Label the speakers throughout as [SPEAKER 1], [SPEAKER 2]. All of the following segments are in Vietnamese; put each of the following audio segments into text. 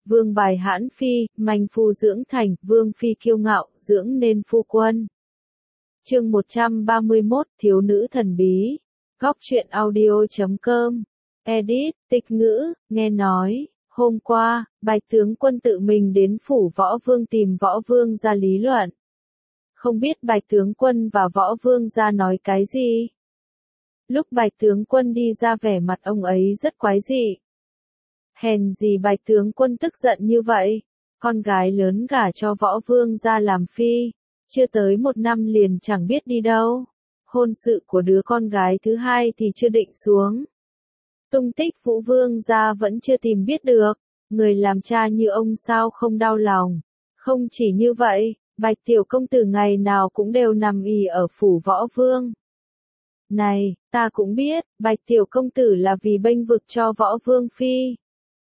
[SPEAKER 1] Vương bài hãn phi, manh phu dưỡng thành, vương phi kiêu ngạo, dưỡng nên phu quân. Chương 131, thiếu nữ thần bí. Góc truyện audio.com. Edit, tịch ngữ, nghe nói, hôm qua, Bạch tướng quân tự mình đến phủ Võ Vương tìm Võ Vương ra lý luận. Không biết Bạch tướng quân và Võ Vương ra nói cái gì? Lúc Bạch tướng quân đi ra vẻ mặt ông ấy rất quái dị. Hèn gì Bạch tướng quân tức giận như vậy? Con gái lớn gả cho Võ Vương ra làm phi, chưa tới 1 năm liền chẳng biết đi đâu. Hôn sự của đứa con gái thứ hai thì chưa định xuống. Tung tích Vũ Vương gia vẫn chưa tìm biết được, người làm cha như ông sao không đau lòng. Không chỉ như vậy, Bạch tiểu công tử ngày nào cũng đều nằm ì ở phủ Võ Vương. Này, ta cũng biết, Bạch tiểu công tử là vì bênh vực cho Võ Vương phi.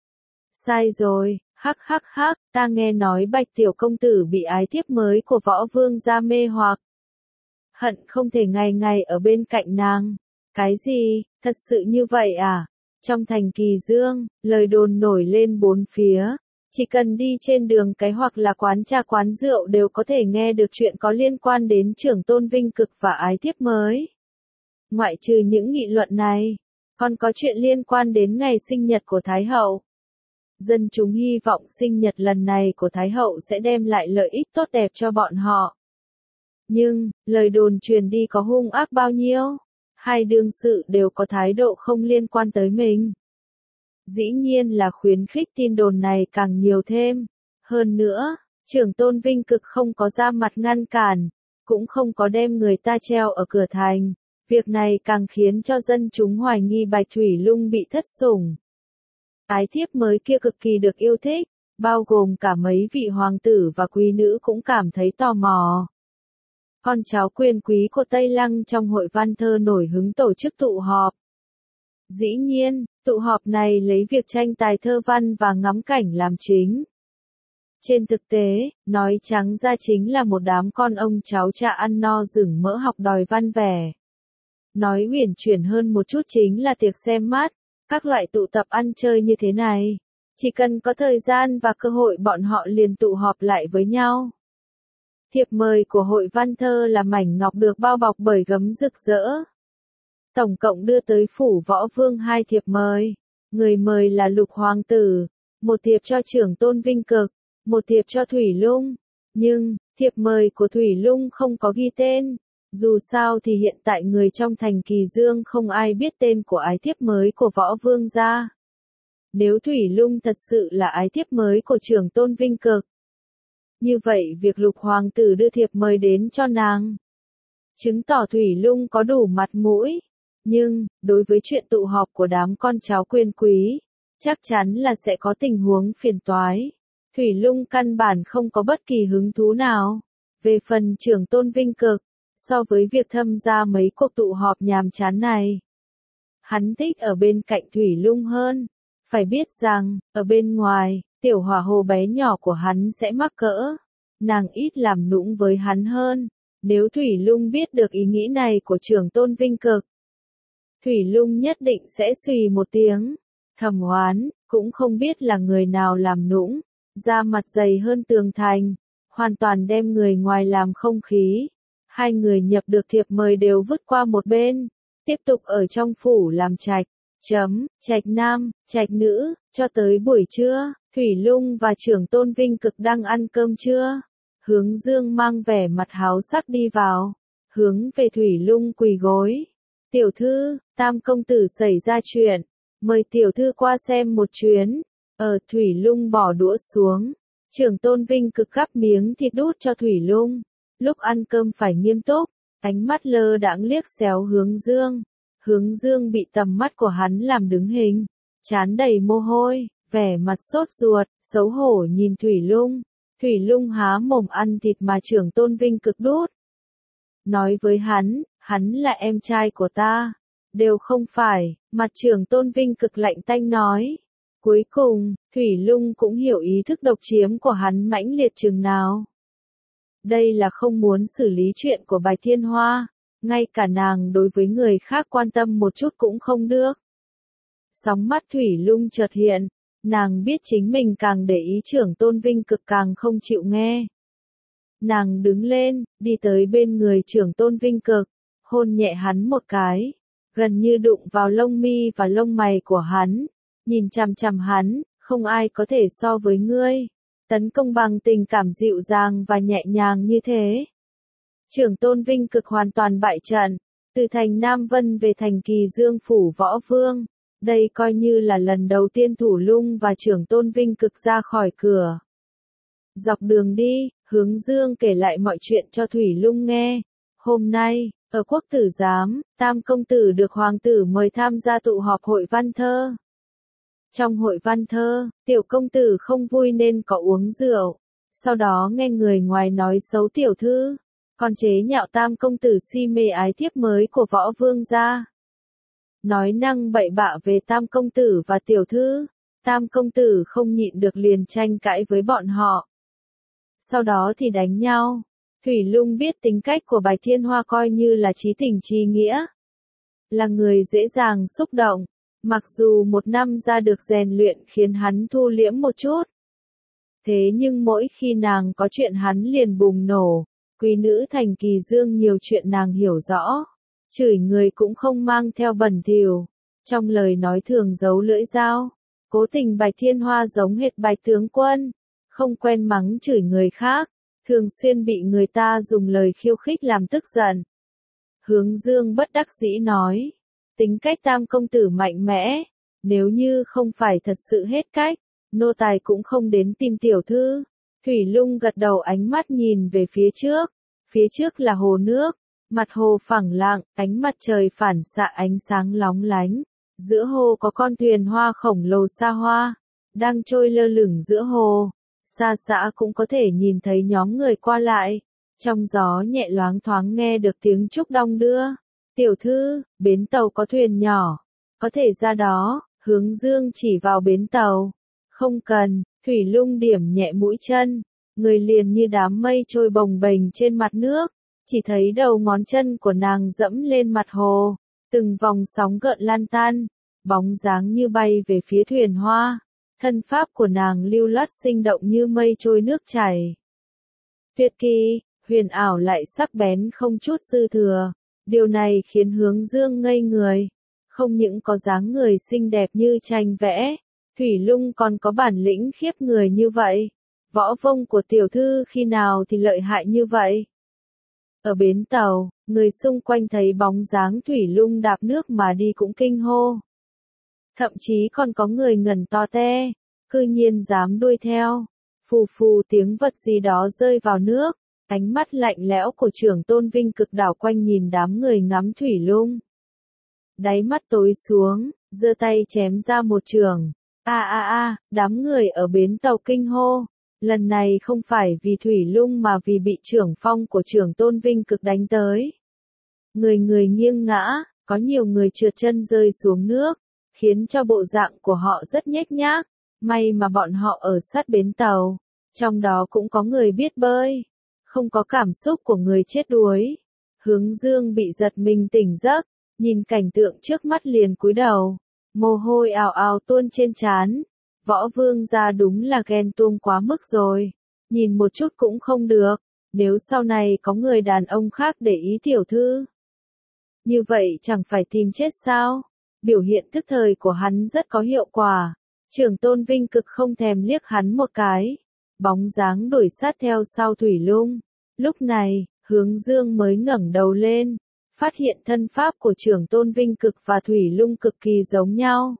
[SPEAKER 1] Sai rồi, hắc hắc hắc, ta nghe nói Bạch tiểu công tử bị ái thiếp mới của Võ Vương gia mê hoặc. Hận không thể ngày ngày ở bên cạnh nàng. Cái gì, thật sự như vậy à? Trong thành Kỳ Dương, lời đồn nổi lên bốn phía. Chỉ cần đi trên đường cái hoặc là quán trà quán rượu đều có thể nghe được chuyện có liên quan đến trưởng tôn vinh cực và ái thiếp mới. Ngoại trừ những nghị luận này, còn có chuyện liên quan đến ngày sinh nhật của Thái Hậu. Dân chúng hy vọng sinh nhật lần này của Thái Hậu sẽ đem lại lợi ích tốt đẹp cho bọn họ. Nhưng, lời đồn truyền đi có hung ác bao nhiêu? Hai đương sự đều có thái độ không liên quan tới mình. Dĩ nhiên là khuyến khích tin đồn này càng nhiều thêm. Hơn nữa, trưởng tôn vinh cực không có ra mặt ngăn cản, cũng không có đem người ta treo ở cửa thành. Việc này càng khiến cho dân chúng hoài nghi Bạch Thủy Lung bị thất sủng. Ái thiếp mới kia cực kỳ được yêu thích, bao gồm cả mấy vị hoàng tử và quý nữ cũng cảm thấy tò mò. Con cháu quyền quý của Tây Lăng trong hội văn thơ nổi hứng tổ chức tụ họp. Dĩ nhiên, tụ họp này lấy việc tranh tài thơ văn và ngắm cảnh làm chính. Trên thực tế, nói trắng ra chính là một đám con ông cháu cha ăn no rừng mỡ học đòi văn vẻ. Nói uyển chuyển hơn một chút chính là tiệc xem mắt, các loại tụ tập ăn chơi như thế này. Chỉ cần có thời gian và cơ hội bọn họ liền tụ họp lại với nhau. Thiệp mời của hội văn thơ là mảnh ngọc được bao bọc bởi gấm rực rỡ. Tổng cộng đưa tới phủ Võ Vương 2 thiệp mời. Người mời là Lục Hoàng tử, một thiệp cho trưởng tôn vinh cực, một thiệp cho Thủy Lung. Nhưng, thiệp mời của Thủy Lung không có ghi tên. Dù sao thì hiện tại người trong thành Kỳ Dương không ai biết tên của ái thiếp mới của Võ Vương gia. Nếu Thủy Lung thật sự là ái thiếp mới của trưởng tôn vinh cực, như vậy việc Lục Hoàng tử đưa thiệp mời đến cho nàng, chứng tỏ Thủy Lung có đủ mặt mũi. Nhưng, đối với chuyện tụ họp của đám con cháu quyền quý, chắc chắn là sẽ có tình huống phiền toái. Thủy Lung căn bản không có bất kỳ hứng thú nào. Về phần trưởng tôn vinh cực, so với việc tham gia mấy cuộc tụ họp nhàm chán này, hắn thích ở bên cạnh Thủy Lung hơn. Phải biết rằng, ở bên ngoài, tiểu hỏa hồ bé nhỏ của hắn sẽ mắc cỡ. Nàng ít làm nũng với hắn hơn. Nếu Thủy Lung biết được ý nghĩ này của trưởng tôn vinh cực, Thủy Lung nhất định sẽ xùy một tiếng, thầm oán, cũng không biết là người nào làm nũng, da mặt dày hơn tường thành, hoàn toàn đem người ngoài làm không khí. Hai người nhập được thiệp mời đều vứt qua một bên, tiếp tục ở trong phủ làm trạch, trạch nam, trạch nữ, cho tới buổi trưa, Thủy Lung và trưởng tôn vinh cực đang ăn cơm trưa. Hướng Dương mang vẻ mặt háo sắc đi vào, hướng về Thủy Lung quỳ gối. Tiểu thư, Tam công tử xảy ra chuyện, mời tiểu thư qua xem một chuyến. Thủy Lung bỏ đũa xuống, trưởng tôn vinh cực gắp miếng thịt đút cho Thủy Lung. Lúc ăn cơm phải nghiêm túc, ánh mắt lơ đãng liếc xéo Hướng Dương. Hướng Dương bị tầm mắt của hắn làm đứng hình, trán đầy mồ hôi, vẻ mặt sốt ruột, xấu hổ nhìn Thủy Lung. Thủy Lung há mồm ăn thịt mà trưởng tôn vinh cực đút. Nói với hắn là em trai của ta. Đều không phải, mặt trưởng tôn vinh cực lạnh tanh nói. Cuối cùng, Thủy Lung cũng hiểu ý thức độc chiếm của hắn mãnh liệt chừng nào. Đây là không muốn xử lý chuyện của Bạch Thiên Hoa, ngay cả nàng đối với người khác quan tâm một chút cũng không được. Sóng mắt Thủy Lung chợt hiện, Nàng biết chính mình càng để ý Trưởng Tôn Vinh Cực càng không chịu nghe. Nàng đứng lên, đi tới bên người Trưởng Tôn Vinh Cực, hôn nhẹ hắn một cái, gần như đụng vào lông mi và lông mày của hắn, nhìn chằm chằm hắn, không ai có thể so với ngươi. Tấn công bằng tình cảm dịu dàng và nhẹ nhàng như thế. Trưởng Tôn Vinh Cực hoàn toàn bại trận, từ thành Nam Vân về thành Kỳ Dương phủ Võ Vương. Đây coi như là lần đầu tiên Thủ Lung và Trưởng Tôn Vinh Cực ra khỏi cửa. Dọc đường đi, Hướng Dương kể lại mọi chuyện cho Thủy Lung nghe. Hôm nay, ở Quốc tử giám, Tam công tử được hoàng tử mời tham gia tụ họp hội văn thơ. Trong hội văn thơ, tiểu công tử không vui nên có uống rượu, sau đó nghe người ngoài nói xấu tiểu thư, còn chế nhạo Tam công tử si mê ái thiếp mới của Võ Vương gia. Nói năng bậy bạ về Tam công tử và tiểu thư, Tam công tử không nhịn được liền tranh cãi với bọn họ. Sau đó thì đánh nhau. Thủy Lung biết tính cách của Bạch Thiên Hoa coi như là chí tình chí nghĩa. Là người dễ dàng xúc động, mặc dù một năm ra được rèn luyện khiến hắn thu liễm một chút. Thế nhưng mỗi khi nàng có chuyện hắn liền bùng nổ, quý nữ thành Kỳ Dương nhiều chuyện nàng hiểu rõ. Chửi người cũng không mang theo bẩn thỉu, trong lời nói thường giấu lưỡi dao. Cố tình Bạch Thiên Hoa giống hệt Bạch tướng quân, không quen mắng chửi người khác, thường xuyên bị người ta dùng lời khiêu khích làm tức giận. Hướng Dương bất đắc dĩ nói, tính cách Tam công tử mạnh mẽ, nếu như không phải thật sự hết cách, nô tài cũng không đến tìm tiểu thư. Thủy Lung gật đầu, ánh mắt nhìn về phía trước là hồ nước, mặt hồ phẳng lặng, ánh mặt trời phản xạ ánh sáng lóng lánh, giữa hồ có con thuyền hoa khổng lồ xa hoa, đang trôi lơ lửng giữa hồ. Xa xa cũng có thể nhìn thấy nhóm người qua lại, trong gió nhẹ loáng thoáng nghe được tiếng trúc đong đưa. Tiểu thư, bến tàu có thuyền nhỏ, có thể ra đó. Hướng Dương chỉ vào bến tàu. Không cần, Thủy Lung điểm nhẹ mũi chân, người liền như đám mây trôi bồng bềnh trên mặt nước, chỉ thấy đầu ngón chân của nàng dẫm lên mặt hồ, từng vòng sóng gợn lan tan, bóng dáng như bay về phía thuyền hoa. Thân pháp của nàng lưu loát sinh động như mây trôi nước chảy. Tuyệt kỳ, huyền ảo lại sắc bén không chút dư thừa. Điều này khiến Hướng Dương ngây người. Không những có dáng người xinh đẹp như tranh vẽ, Thủy Lung còn có bản lĩnh khiếp người như vậy. Võ công của tiểu thư khi nào thì lợi hại như vậy? Ở bến tàu, người xung quanh thấy bóng dáng Thủy Lung đạp nước mà đi cũng kinh hô. Thậm chí còn có người ngẩn to te, cư nhiên dám đuôi theo. Phù phù tiếng vật gì đó rơi vào nước, ánh mắt lạnh lẽo của Trưởng Tôn Vinh Cực đảo quanh nhìn đám người ngắm Thủy Lung. Đáy mắt tối xuống, giơ tay chém ra một chưởng. Đám người ở bến tàu kinh hô. Lần này không phải vì Thủy Lung mà vì bị trưởng phong của Trưởng Tôn Vinh Cực đánh tới. Người người nghiêng ngã, có nhiều người trượt chân rơi xuống nước, khiến cho bộ dạng của họ rất nhếch nhác. May mà bọn họ ở sát bến tàu, trong đó cũng có người biết bơi, không có cảm xúc của người chết đuối. Hướng Dương bị giật mình tỉnh giấc, nhìn cảnh tượng trước mắt liền cúi đầu, mồ hôi ào ào tuôn trên trán. Võ Vương gia đúng là ghen tuông quá mức rồi, nhìn một chút cũng không được, nếu sau này có người đàn ông khác để ý tiểu thư. Như vậy chẳng phải tìm chết sao? Biểu hiện tức thời của hắn rất có hiệu quả. Trưởng Tôn Vinh Cực không thèm liếc hắn một cái, bóng dáng đuổi sát theo sau Thủy Lung. Lúc này, Hướng Dương mới ngẩng đầu lên, phát hiện thân pháp của Trưởng Tôn Vinh Cực và Thủy Lung cực kỳ giống nhau.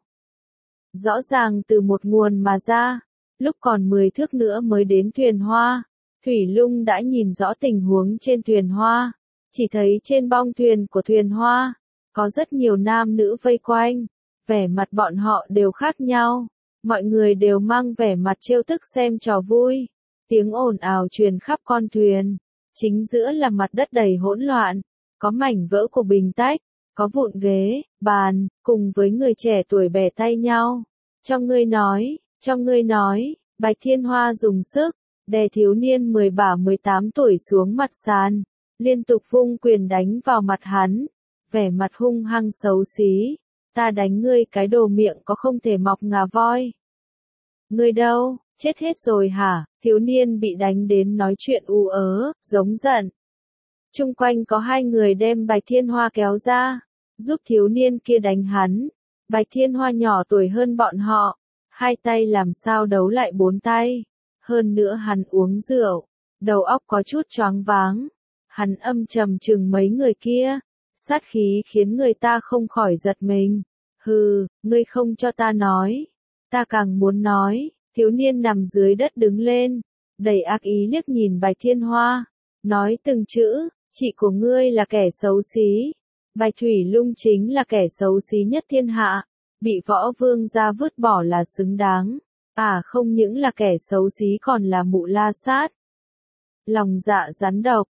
[SPEAKER 1] Rõ ràng từ một nguồn mà ra, lúc còn 10 thước nữa mới đến thuyền hoa, Thủy Lung đã nhìn rõ tình huống trên thuyền hoa, chỉ thấy trên bong thuyền của thuyền hoa, có rất nhiều nam nữ vây quanh, vẻ mặt bọn họ đều khác nhau. Mọi người đều mang vẻ mặt trêu tức xem trò vui. Tiếng ồn ào truyền khắp con thuyền. Chính giữa là mặt đất đầy hỗn loạn. Có mảnh vỡ của bình tách, có vụn ghế, bàn, cùng với người trẻ tuổi bẻ tay nhau. Trong ngươi nói, Bạch Thiên Hoa dùng sức, đè thiếu niên 17-18 tuổi xuống mặt sàn. Liên tục vung quyền đánh vào mặt hắn. Vẻ mặt hung hăng xấu xí. Ta đánh ngươi cái đồ miệng có không thể mọc ngà voi. Ngươi đâu, chết hết rồi hả? Thiếu niên bị đánh đến nói chuyện ú ớ, giống giận. Chung quanh có hai người đem Bạch Thiên Hoa kéo ra, giúp thiếu niên kia đánh hắn. Bạch Thiên Hoa nhỏ tuổi hơn bọn họ, hai tay làm sao đấu lại bốn tay. Hơn nữa hắn uống rượu, đầu óc có chút choáng váng. Hắn âm trầm chừng mấy người kia, sát khí khiến người ta không khỏi giật mình. Hừ, ngươi không cho ta nói, ta càng muốn nói. Thiếu niên nằm dưới đất đứng lên, đầy ác ý liếc nhìn Bạch Thiên Hoa, nói từng chữ, chị của ngươi là kẻ xấu xí. Bạch Thủy Lung chính là kẻ xấu xí nhất thiên hạ, bị võ vương gia vứt bỏ là xứng đáng. Không những là kẻ xấu xí còn là mụ la sát. Lòng dạ rắn độc,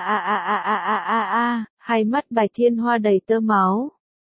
[SPEAKER 1] hai mắt Bạch Thiên Hoa đầy tơ máu.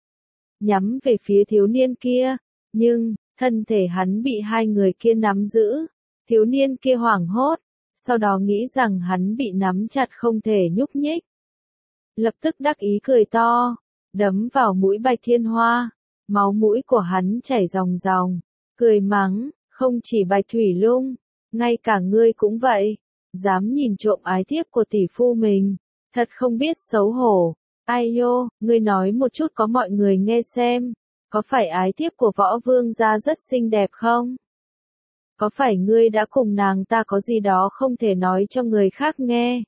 [SPEAKER 1] Nhắm về phía thiếu niên kia, nhưng, thân thể hắn bị hai người kia nắm giữ. Thiếu niên kia hoảng hốt, sau đó nghĩ rằng hắn bị nắm chặt không thể nhúc nhích. Lập tức đắc ý cười to, đấm vào mũi Bạch Thiên Hoa, máu mũi của hắn chảy ròng ròng, cười mắng, không chỉ Bạch Thủy Lung, ngay cả ngươi cũng vậy, dám nhìn trộm ái thiếp của tỷ phu mình, thật không biết xấu hổ. Ai nhô, ngươi nói một chút có mọi người nghe xem, có phải ái thiếp của võ vương gia rất xinh đẹp không? Có phải ngươi đã cùng nàng ta có gì đó không thể nói cho người khác nghe?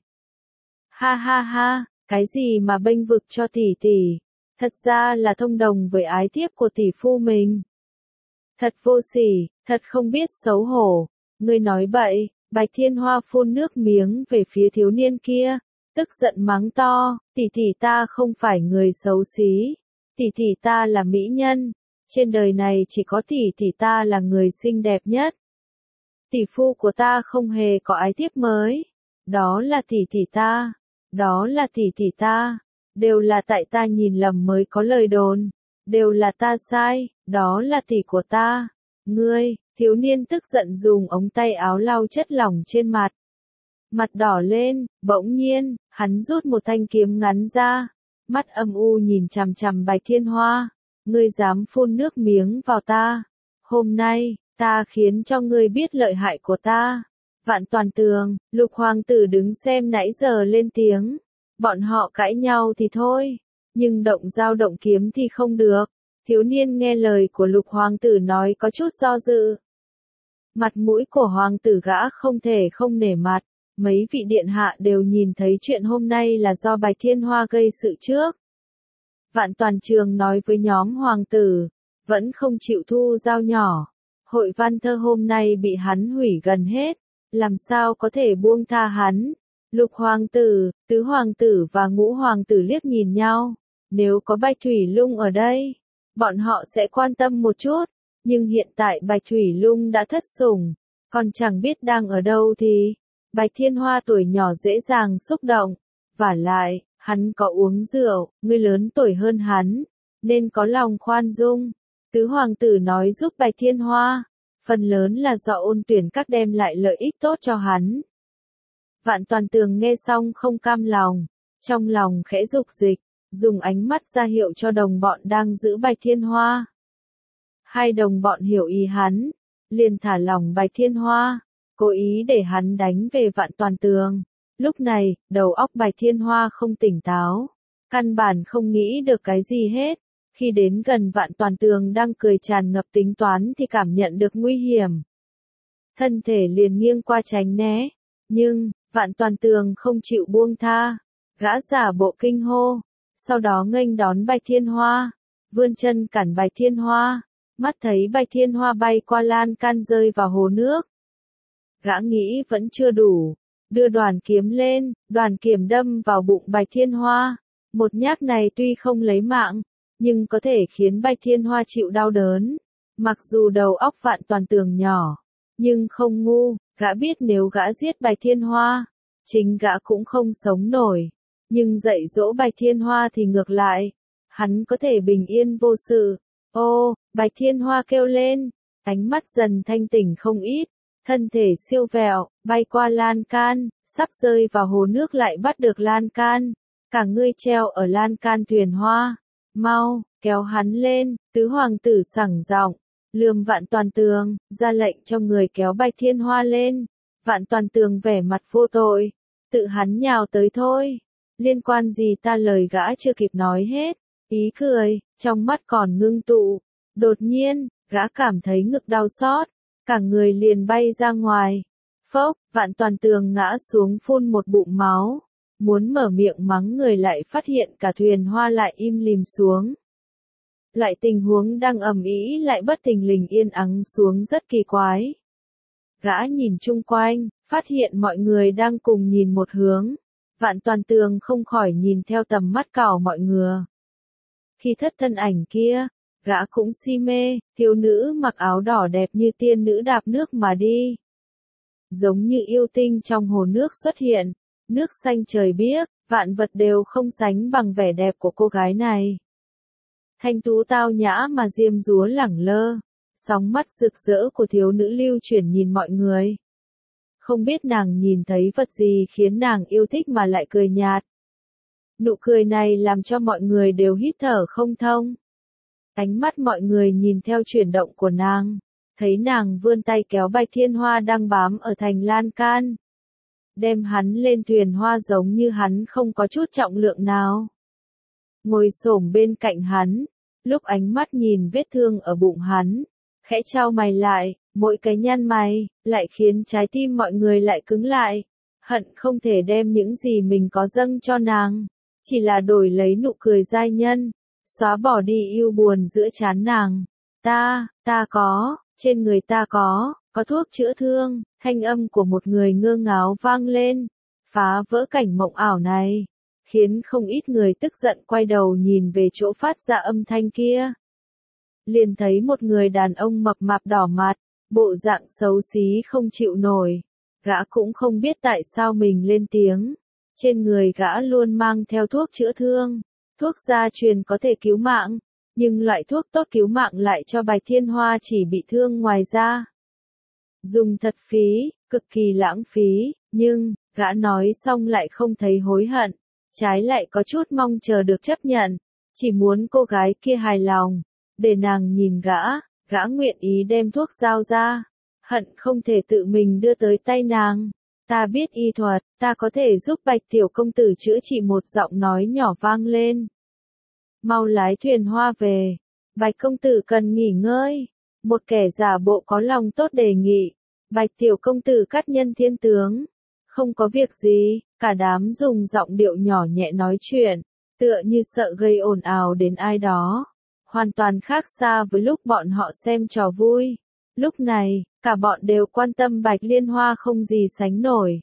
[SPEAKER 1] Ha ha ha, cái gì mà bênh vực cho tỷ tỷ, thật ra là thông đồng với ái thiếp của tỷ phu mình. Thật vô sỉ, thật không biết xấu hổ, ngươi nói bậy. Bạch Thiên Hoa phun nước miếng về phía thiếu niên kia, tức giận mắng to, tỷ tỷ ta không phải người xấu xí, tỷ tỷ ta là mỹ nhân, trên đời này chỉ có tỷ tỷ ta là người xinh đẹp nhất. Tỷ phu của ta không hề có ái thiếp mới, đó là tỷ tỷ ta, đó là tỷ tỷ ta, đều là tại ta nhìn lầm mới có lời đồn, đều là ta sai, đó là tỷ của ta. Ngươi, thiếu niên tức giận dùng ống tay áo lau chất lỏng trên mặt. Mặt đỏ lên, bỗng nhiên, hắn rút một thanh kiếm ngắn ra, mắt âm u nhìn chằm chằm Bạch Thiên Hoa. Ngươi dám phun nước miếng vào ta, hôm nay, ta khiến cho ngươi biết lợi hại của ta. Vạn Toàn Tường, Lục Hoàng tử đứng xem nãy giờ lên tiếng. Bọn họ cãi nhau thì thôi, nhưng động dao động kiếm thì không được. Thiếu niên nghe lời của Lục Hoàng tử nói có chút do dự. Mặt mũi của Hoàng tử gã không thể không nể mặt. Mấy vị điện hạ đều nhìn thấy chuyện hôm nay là do Bạch Thiên Hoa gây sự trước. Vạn Toàn Trường nói với nhóm hoàng tử, vẫn không chịu thu dao nhỏ. Hội văn thơ hôm nay bị hắn hủy gần hết, làm sao có thể buông tha hắn. Lục hoàng tử, tứ hoàng tử và ngũ hoàng tử liếc nhìn nhau. Nếu có Bạch Thủy Lung ở đây, bọn họ sẽ quan tâm một chút. Nhưng hiện tại Bạch Thủy Lung đã thất sủng, còn chẳng biết đang ở đâu thì. Bạch Thiên Hoa tuổi nhỏ dễ dàng xúc động. Vả lại, hắn có uống rượu, ngươi lớn tuổi hơn hắn, nên có lòng khoan dung. Tứ hoàng tử nói giúp Bạch Thiên Hoa, phần lớn là do Ôn Tuyển Các đem lại lợi ích tốt cho hắn. Vạn Toàn Tường nghe xong không cam lòng, trong lòng khẽ dục dịch, dùng ánh mắt ra hiệu cho đồng bọn đang giữ Bạch Thiên Hoa. Hai đồng bọn hiểu ý hắn, liền thả lỏng Bạch Thiên Hoa, cố ý để hắn đánh về Vạn Toàn Tường. Lúc này, đầu óc Bạch Thiên Hoa không tỉnh táo, căn bản không nghĩ được cái gì hết. Khi đến gần Vạn Toàn Tường đang cười tràn ngập tính toán thì cảm nhận được nguy hiểm. Thân thể liền nghiêng qua tránh né, nhưng, Vạn Toàn Tường không chịu buông tha. Gã giả bộ kinh hô, sau đó nghênh đón Bạch Thiên Hoa, vươn chân cản Bạch Thiên Hoa, mắt thấy Bạch Thiên Hoa bay qua lan can rơi vào hồ nước. Gã nghĩ vẫn chưa đủ, đưa đoàn kiếm lên, đoàn kiếm đâm vào bụng Bạch Thiên Hoa. Một nhát này tuy không lấy mạng, nhưng có thể khiến Bạch Thiên Hoa chịu đau đớn. Mặc dù đầu óc Vạn Toàn Tường nhỏ, nhưng không ngu, gã biết nếu gã giết Bạch Thiên Hoa, chính gã cũng không sống nổi. Nhưng dạy dỗ Bạch Thiên Hoa thì ngược lại, hắn có thể bình yên vô sự. Ô, Bạch Thiên Hoa kêu lên, ánh mắt dần thanh tỉnh không ít, thân thể siêu vẹo, bay qua lan can, sắp rơi vào hồ nước lại bắt được lan can. Cả người treo ở lan can thuyền hoa, mau, kéo hắn lên, tứ hoàng tử sẳng giọng, Lườm Vạn Toàn Tường, ra lệnh cho người kéo Bạch Thiên Hoa lên. Vạn Toàn Tường vẻ mặt vô tội, tự hắn nhào tới thôi. Liên quan gì ta, lời gã chưa kịp nói hết, ý cười, trong mắt còn ngưng tụ. Đột nhiên, gã cảm thấy ngực đau xót, cả người liền bay ra ngoài. Phốc, Vạn Toàn Tường ngã xuống phun một bụng máu. Muốn mở miệng mắng người lại phát hiện cả thuyền hoa lại im lìm xuống. Loại tình huống đang ầm ĩ lại bất thình lình yên ắng xuống rất kỳ quái. Gã nhìn chung quanh, phát hiện mọi người đang cùng nhìn một hướng. Vạn Toàn Tường không khỏi nhìn theo tầm mắt cào mọi người. Khi thất thân ảnh kia, gã cũng si mê, thiếu nữ mặc áo đỏ đẹp như tiên nữ đạp nước mà đi. Giống như yêu tinh trong hồ nước xuất hiện, nước xanh trời biếc, vạn vật đều không sánh bằng vẻ đẹp của cô gái này. Thanh tú tao nhã mà diêm dúa lẳng lơ, sóng mắt rực rỡ của thiếu nữ lưu chuyển nhìn mọi người. Không biết nàng nhìn thấy vật gì khiến nàng yêu thích mà lại cười nhạt. Nụ cười này làm cho mọi người đều hít thở không thông. Ánh mắt mọi người nhìn theo chuyển động của nàng, thấy nàng vươn tay kéo Bạch Thiên Hoa đang bám ở thành lan can. Đem hắn lên thuyền hoa giống như hắn không có chút trọng lượng nào. Ngồi xổm bên cạnh hắn, lúc ánh mắt nhìn vết thương ở bụng hắn, khẽ chau mày lại, mỗi cái nhăn mày, lại khiến trái tim mọi người lại cứng lại. Hận không thể đem những gì mình có dâng cho nàng, chỉ là đổi lấy nụ cười giai nhân, xóa bỏ đi yêu buồn giữa trán nàng. Ta có, trên người ta có thuốc chữa thương, thanh âm của một người ngơ ngáo vang lên, phá vỡ cảnh mộng ảo này, khiến không ít người tức giận quay đầu nhìn về chỗ phát ra âm thanh kia. Liền thấy một người đàn ông mập mạp đỏ mặt, bộ dạng xấu xí không chịu nổi. Gã cũng không biết tại sao mình lên tiếng. Trên người gã luôn mang theo thuốc chữa thương. Thuốc gia truyền có thể cứu mạng, nhưng loại thuốc tốt cứu mạng lại cho Bạch Thiên Hoa chỉ bị thương ngoài da. Dùng thật phí, cực kỳ lãng phí, nhưng, gã nói xong lại không thấy hối hận. Trái lại có chút mong chờ được chấp nhận. Chỉ muốn cô gái kia hài lòng. Để nàng nhìn gã nguyện ý đem thuốc giao ra. Hận không thể tự mình đưa tới tay nàng. Ta biết y thuật, ta có thể giúp Bạch tiểu công tử chữa trị, một giọng nói nhỏ vang lên. Mau lái thuyền hoa về. Bạch công tử cần nghỉ ngơi. Một kẻ giả bộ có lòng tốt đề nghị. Bạch tiểu công tử cắt nhân thiên tướng. Không có việc gì, cả đám dùng giọng điệu nhỏ nhẹ nói chuyện, tựa như sợ gây ồn ào đến ai đó. Hoàn toàn khác xa với lúc bọn họ xem trò vui. Lúc này, cả bọn đều quan tâm Bạch Liên Hoa không gì sánh nổi.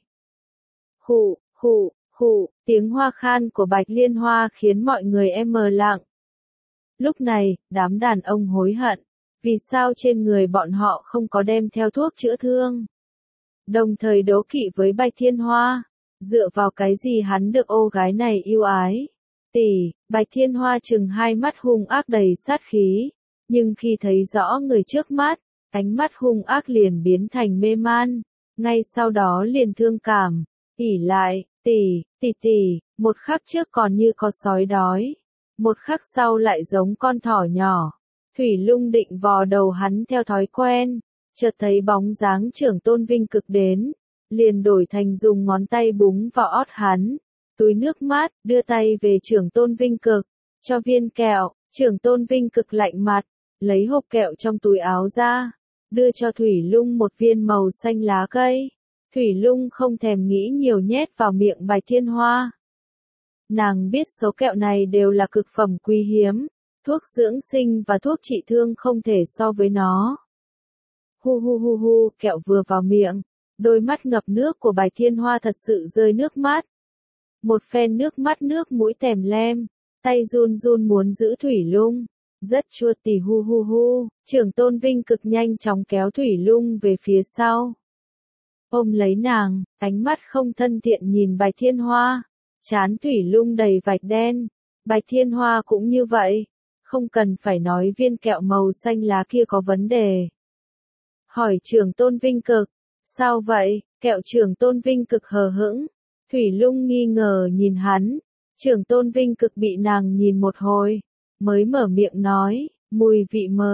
[SPEAKER 1] Khụ, tiếng hoa khan của Bạch Liên Hoa khiến mọi người im lặng. Lúc này, đám đàn ông hối hận, vì sao trên người bọn họ không có đem theo thuốc chữa thương. Đồng thời đố kỵ với Bạch Thiên Hoa, dựa vào cái gì hắn được ô gái này yêu ái. Bạch Thiên Hoa trừng hai mắt hung ác đầy sát khí, nhưng khi thấy rõ người trước mắt, ánh mắt hung ác liền biến thành mê man, ngay sau đó liền thương cảm, ỉ lại, tỷ, một khắc trước còn như có sói đói, một khắc sau lại giống con thỏ nhỏ. Thủy Lung định vò đầu hắn theo thói quen, chợt thấy bóng dáng Trưởng Tôn Vinh Cực đến, liền đổi thành dùng ngón tay búng vào ót hắn. Túi nước mát, đưa tay về Trưởng Tôn Vinh Cực, cho viên kẹo. Trưởng Tôn Vinh Cực lạnh mặt, lấy hộp kẹo trong túi áo ra, đưa cho Thủy Lung một viên màu xanh lá cây. Thủy Lung không thèm nghĩ nhiều nhét vào miệng Bạch Thiên Hoa. Nàng biết số kẹo này đều là cực phẩm quý hiếm, thuốc dưỡng sinh và thuốc trị thương không thể so với nó. Hu, kẹo vừa vào miệng, đôi mắt ngập nước của Bạch Thiên Hoa thật sự rơi nước mắt. Một phen nước mắt nước mũi tèm lem, tay run run muốn giữ Thủy Lung. Rất chua tỉ hu, Trưởng Tôn Vinh Cực nhanh chóng kéo Thủy Lung về phía sau. Ôm lấy nàng, ánh mắt không thân thiện nhìn Bạch Thiên Hoa. Trán Thủy Lung đầy vạch đen. Bạch Thiên Hoa cũng như vậy. Không cần phải nói viên kẹo màu xanh lá kia có vấn đề. Hỏi Trưởng Tôn Vinh Cực. Sao vậy? Kẹo Trưởng Tôn Vinh Cực hờ hững. Thủy Lung nghi ngờ nhìn hắn. Trưởng Tôn Vinh Cực bị nàng nhìn một hồi, mới mở miệng nói, mùi vị mới.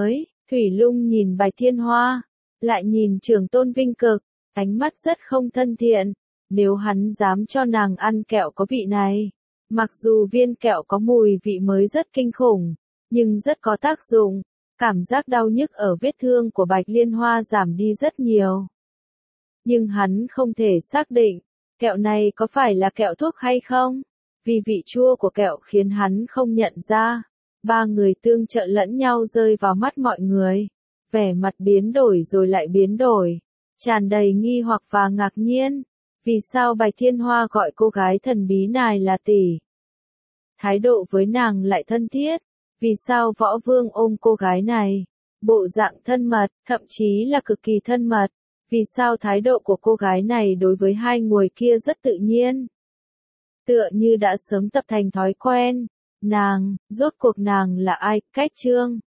[SPEAKER 1] Thủy Lung nhìn Bạch Thiên Hoa, lại nhìn Trường Tôn Vinh Cực, ánh mắt rất không thân thiện. Nếu hắn dám cho nàng ăn kẹo có vị này, mặc dù viên kẹo có mùi vị mới rất kinh khủng, nhưng rất có tác dụng, cảm giác đau nhức ở vết thương của Bạch Liên Hoa giảm đi rất nhiều. Nhưng hắn không thể xác định, kẹo này có phải là kẹo thuốc hay không, vì vị chua của kẹo khiến hắn không nhận ra. Ba người tương trợ lẫn nhau rơi vào mắt mọi người, vẻ mặt biến đổi rồi lại biến đổi, tràn đầy nghi hoặc và ngạc nhiên. Vì sao Bạch Thiên Hoa gọi cô gái thần bí này là tỷ? Thái độ với nàng lại thân thiết. Vì sao Võ Vương ôm cô gái này? Bộ dạng thân mật, thậm chí là cực kỳ thân mật. Vì sao thái độ của cô gái này đối với hai người kia rất tự nhiên? Tựa như đã sớm tập thành thói quen. Nàng, rốt cuộc nàng là ai? Cách chương